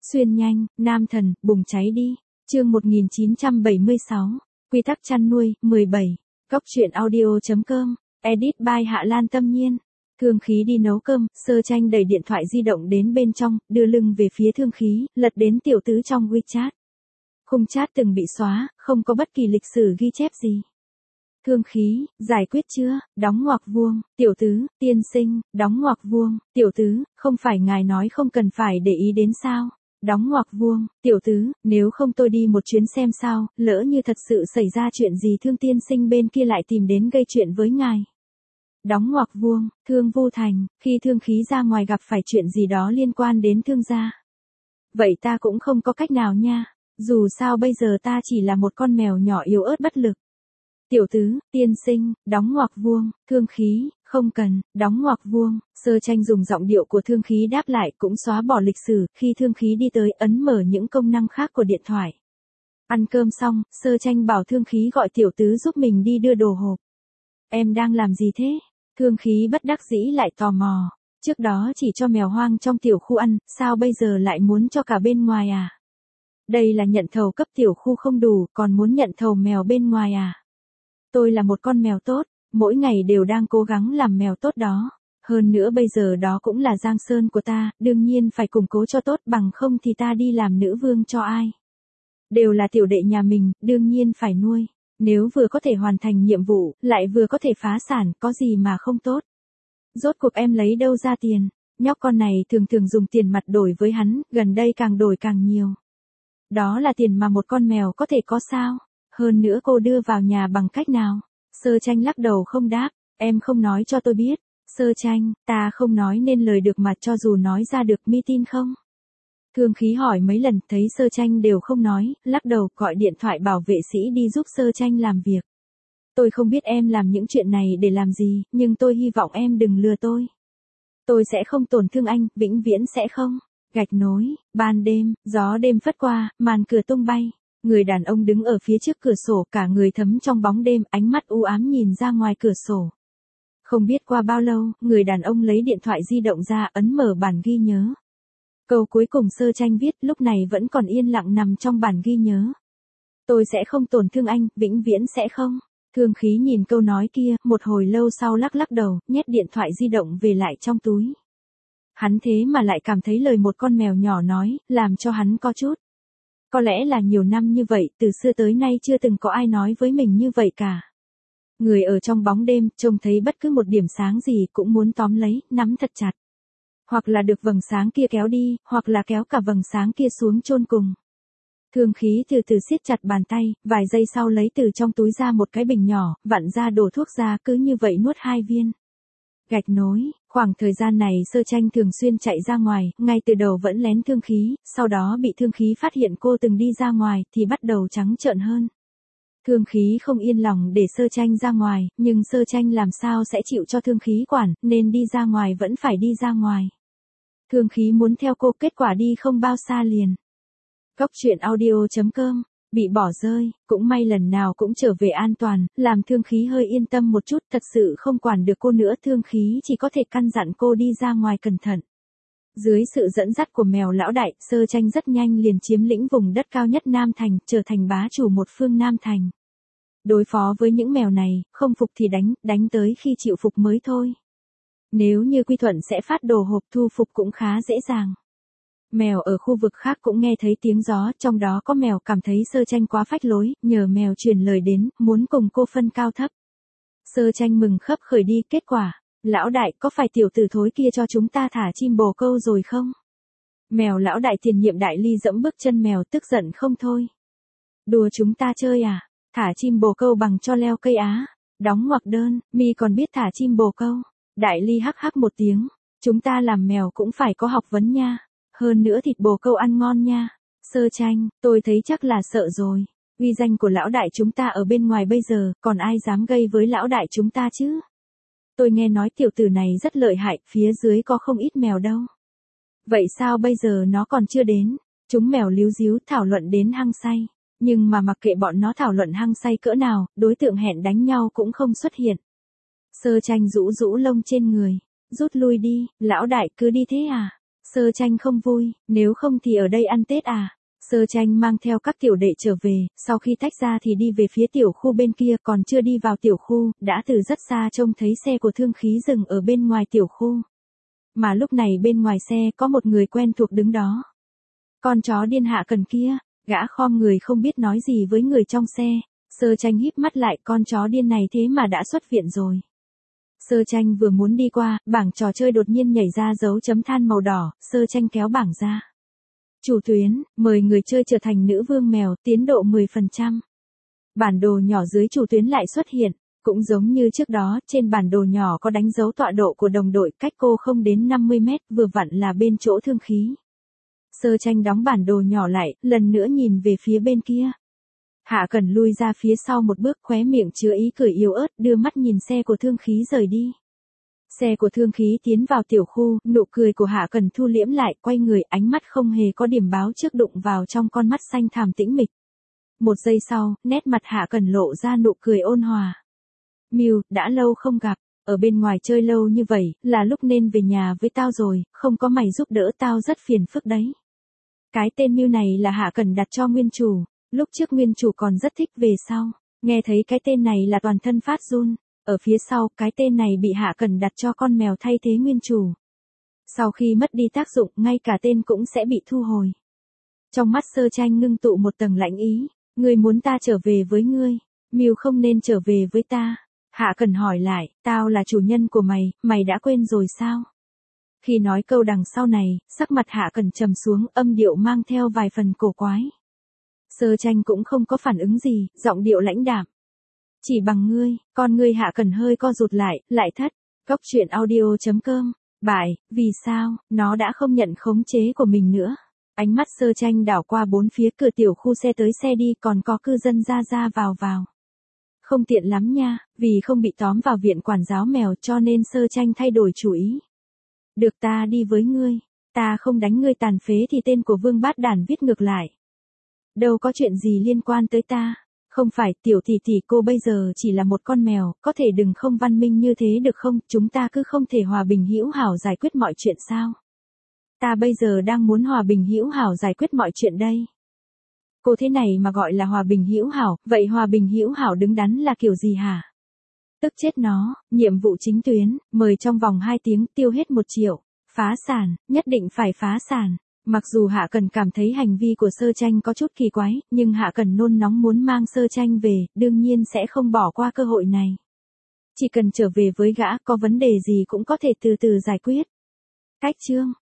Xuyên nhanh, nam thần, bùng cháy đi. Chương 1976. Quy tắc chăn nuôi, 17. Cóc truyện audio.com. Edit by Hạ Lan Tâm Nhiên. Thương Khí đi nấu cơm, Sơ Tranh đẩy điện thoại di động đến bên trong, đưa lưng về phía Thương Khí, lật đến tiểu tứ trong WeChat. Khung chat từng bị xóa, không có bất kỳ lịch sử ghi chép gì. Thương Khí, giải quyết chưa, đóng ngoặc vuông, tiểu tứ, tiên sinh, đóng ngoặc vuông, tiểu tứ, không phải ngài nói không cần phải để ý đến sao, đóng ngoặc vuông, tiểu tứ, nếu không tôi đi một chuyến xem sao, lỡ như thật sự xảy ra chuyện gì Thương tiên sinh bên kia lại tìm đến gây chuyện với ngài. Đóng ngoặc vuông, Thương Vô Thành, khi Thương Khí ra ngoài gặp phải chuyện gì đó liên quan đến Thương gia. Vậy ta cũng không có cách nào nha, dù sao bây giờ ta chỉ là một con mèo nhỏ yếu ớt bất lực. Tiểu tứ, tiên sinh, đóng ngoặc vuông, Thương Khí, không cần, đóng ngoặc vuông, Sơ Tranh dùng giọng điệu của Thương Khí đáp lại cũng xóa bỏ lịch sử, khi Thương Khí đi tới ấn mở những công năng khác của điện thoại. Ăn cơm xong, Sơ Tranh bảo Thương Khí gọi tiểu tứ giúp mình đi đưa đồ hộp. Em đang làm gì thế? Thương Khí bất đắc dĩ lại tò mò, trước đó chỉ cho mèo hoang trong tiểu khu ăn, sao bây giờ lại muốn cho cả bên ngoài à? Đây là nhận thầu cấp tiểu khu không đủ, còn muốn nhận thầu mèo bên ngoài à? Tôi là một con mèo tốt, mỗi ngày đều đang cố gắng làm mèo tốt đó. Hơn nữa bây giờ đó cũng là giang sơn của ta, đương nhiên phải củng cố cho tốt, bằng không thì ta đi làm nữ vương cho ai. Đều là tiểu đệ nhà mình, đương nhiên phải nuôi. Nếu vừa có thể hoàn thành nhiệm vụ, lại vừa có thể phá sản, có gì mà không tốt. Rốt cuộc em lấy đâu ra tiền? Nhóc con này thường thường dùng tiền mặt đổi với hắn, gần đây càng đổi càng nhiều. Đó là tiền mà một con mèo có thể có sao? Hơn nữa cô đưa vào nhà bằng cách nào? Sơ Tranh lắc đầu không đáp, em không nói cho tôi biết. Sơ Tranh, ta không nói nên lời được mà cho dù nói ra được mi tin không? Thương Khí hỏi mấy lần thấy Sơ Tranh đều không nói, lắc đầu gọi điện thoại bảo vệ sĩ đi giúp Sơ Tranh làm việc. Tôi không biết em làm những chuyện này để làm gì, nhưng tôi hy vọng em đừng lừa tôi. Tôi sẽ không tổn thương anh, vĩnh viễn sẽ không. Gạch nối, ban đêm, gió đêm phất qua, màn cửa tung bay. Người đàn ông đứng ở phía trước cửa sổ, cả người thấm trong bóng đêm, ánh mắt u ám nhìn ra ngoài cửa sổ. Không biết qua bao lâu, người đàn ông lấy điện thoại di động ra, ấn mở bản ghi nhớ. Câu cuối cùng Sơ Tranh viết lúc này vẫn còn yên lặng nằm trong bản ghi nhớ. Tôi sẽ không tổn thương anh, vĩnh viễn sẽ không. Thương Khí nhìn câu nói kia, một hồi lâu sau lắc lắc đầu, nhét điện thoại di động về lại trong túi. Hắn thế mà lại cảm thấy lời một con mèo nhỏ nói, làm cho hắn có chút. Có lẽ là nhiều năm như vậy, từ xưa tới nay chưa từng có ai nói với mình như vậy cả. Người ở trong bóng đêm, trông thấy bất cứ một điểm sáng gì cũng muốn tóm lấy, nắm thật chặt. Hoặc là được vầng sáng kia kéo đi, hoặc là kéo cả vầng sáng kia xuống chôn cùng. Thương Khí từ từ siết chặt bàn tay, vài giây sau lấy từ trong túi ra một cái bình nhỏ, vặn ra đổ thuốc ra, cứ như vậy nuốt 2 viên. Gạch nối, khoảng thời gian này Sơ Tranh thường xuyên chạy ra ngoài, ngay từ đầu vẫn lén Thương Khí, sau đó bị Thương Khí phát hiện cô từng đi ra ngoài, thì bắt đầu trắng trợn hơn. Thương Khí không yên lòng để Sơ Tranh ra ngoài, nhưng Sơ Tranh làm sao sẽ chịu cho Thương Khí quản, nên đi ra ngoài vẫn phải đi ra ngoài. Thương Khí muốn theo cô, kết quả đi không bao xa liền. Cóc truyện audio.com, bị bỏ rơi, cũng may lần nào cũng trở về an toàn, làm Thương Khí hơi yên tâm một chút, thật sự không quản được cô nữa, Thương Khí chỉ có thể căn dặn cô đi ra ngoài cẩn thận. Dưới sự dẫn dắt của mèo lão đại, Sơ Tranh rất nhanh liền chiếm lĩnh vùng đất cao nhất Nam Thành, trở thành bá chủ một phương Nam Thành. Đối phó với những mèo này, không phục thì đánh tới khi chịu phục mới thôi. Nếu như quy thuận sẽ phát đồ hộp, thu phục cũng khá dễ dàng. Mèo ở khu vực khác cũng nghe thấy tiếng gió, trong đó có mèo cảm thấy Sơ Tranh quá phách lối, nhờ mèo truyền lời đến, muốn cùng cô phân cao thấp. Sơ Tranh mừng khấp khởi đi, kết quả, lão đại, có phải tiểu tử thối kia cho chúng ta thả chim bồ câu rồi không? Mèo lão đại tiền nhiệm đại ly dẫm bước chân mèo, tức giận không thôi. Đùa chúng ta chơi à? Thả chim bồ câu bằng cho leo cây á? Đóng ngoặc đơn, mi còn biết thả chim bồ câu? Đại ly hắc hắc một tiếng, chúng ta làm mèo cũng phải có học vấn nha. Hơn nữa thịt bồ câu ăn ngon nha. Sơ Tranh, tôi thấy chắc là sợ rồi. Uy danh của lão đại chúng ta ở bên ngoài bây giờ, còn ai dám gây với lão đại chúng ta chứ? Tôi nghe nói tiểu tử này rất lợi hại, phía dưới có không ít mèo đâu. Vậy sao bây giờ nó còn chưa đến? Chúng mèo líu díu thảo luận đến hăng say. Nhưng mà mặc kệ bọn nó thảo luận hăng say cỡ nào, đối tượng hẹn đánh nhau cũng không xuất hiện. Sơ Tranh rũ rũ lông trên người. Rút lui đi, lão đại cứ đi thế à? Sơ Tranh không vui, nếu không thì ở đây ăn Tết à? Sơ Tranh mang theo các tiểu đệ trở về, sau khi tách ra thì đi về phía tiểu khu bên kia, còn chưa đi vào tiểu khu, đã từ rất xa trông thấy xe của Thương Khí dừng ở bên ngoài tiểu khu. Mà lúc này bên ngoài xe có một người quen thuộc đứng đó. Con chó điên Hạ Cần kia, gã khom người không biết nói gì với người trong xe. Sơ Tranh híp mắt lại, con chó điên này thế mà đã xuất viện rồi. Sơ Tranh vừa muốn đi qua, bảng trò chơi đột nhiên nhảy ra dấu chấm than màu đỏ, Sơ Tranh kéo bảng ra. Chủ tuyến, mời người chơi trở thành nữ vương mèo, tiến độ 10%. Bản đồ nhỏ dưới chủ tuyến lại xuất hiện, cũng giống như trước đó, trên bản đồ nhỏ có đánh dấu tọa độ của đồng đội, cách cô không đến 50 mét, vừa vặn là bên chỗ Thương Khí. Sơ Tranh đóng bản đồ nhỏ lại, lần nữa nhìn về phía bên kia. Hạ Cần lui ra phía sau một bước, khóe miệng chứa ý cười yếu ớt, đưa mắt nhìn xe của Thương Khí rời đi. Xe của Thương Khí tiến vào tiểu khu, nụ cười của Hạ Cần thu liễm lại, quay người, ánh mắt không hề có điểm báo trước đụng vào trong con mắt xanh thẳm tĩnh mịch. Một giây sau, nét mặt Hạ Cần lộ ra nụ cười ôn hòa. Miu, đã lâu không gặp, ở bên ngoài chơi lâu như vậy, là lúc nên về nhà với tao rồi, không có mày giúp đỡ tao rất phiền phức đấy. Cái tên Miu này là Hạ Cần đặt cho nguyên chủ, lúc trước nguyên chủ còn rất thích, về sau, nghe thấy cái tên này là toàn thân phát run. Ở phía sau, cái tên này bị Hạ Cần đặt cho con mèo thay thế nguyên chủ. Sau khi mất đi tác dụng, ngay cả tên cũng sẽ bị thu hồi. Trong mắt Sơ Tranh ngưng tụ một tầng lạnh ý, ngươi muốn ta trở về với ngươi, Miu không nên trở về với ta. Hạ Cần hỏi lại, tao là chủ nhân của mày, mày đã quên rồi sao? Khi nói câu đằng sau này, sắc mặt Hạ Cần trầm xuống, âm điệu mang theo vài phần cổ quái. Sơ Tranh cũng không có phản ứng gì, giọng điệu lãnh đạm. Chỉ bằng ngươi, con ngươi Hạ Cần hơi co rụt lại thất. Góc truyện audio.com, bại, vì sao, nó đã không nhận khống chế của mình nữa. Ánh mắt Sơ Tranh đảo qua bốn phía, cửa tiểu khu xe tới xe đi, còn có cư dân ra vào. Không tiện lắm nha, vì không bị tóm vào viện quản giáo mèo cho nên Sơ Tranh thay đổi chủ ý. Được, ta đi với ngươi, ta không đánh ngươi tàn phế thì tên của Vương Bát Đản viết ngược lại. Đâu có chuyện gì liên quan tới ta. Không phải, tiểu tỷ tỷ, cô bây giờ chỉ là một con mèo, có thể đừng không văn minh như thế được không, chúng ta cứ không thể hòa bình hữu hảo giải quyết mọi chuyện sao? Ta bây giờ đang muốn hòa bình hữu hảo giải quyết mọi chuyện đây. Cô thế này mà gọi là hòa bình hữu hảo, vậy hòa bình hữu hảo đứng đắn là kiểu gì hả? Tức chết nó, nhiệm vụ chính tuyến, mời trong vòng 2 tiếng, tiêu hết 1 triệu, phá sản, nhất định phải phá sản. Mặc dù Hạ Cần cảm thấy hành vi của Sơ Tranh có chút kỳ quái, nhưng Hạ Cần nôn nóng muốn mang Sơ Tranh về, đương nhiên sẽ không bỏ qua cơ hội này. Chỉ cần trở về với gã, có vấn đề gì cũng có thể từ từ giải quyết. Cách chương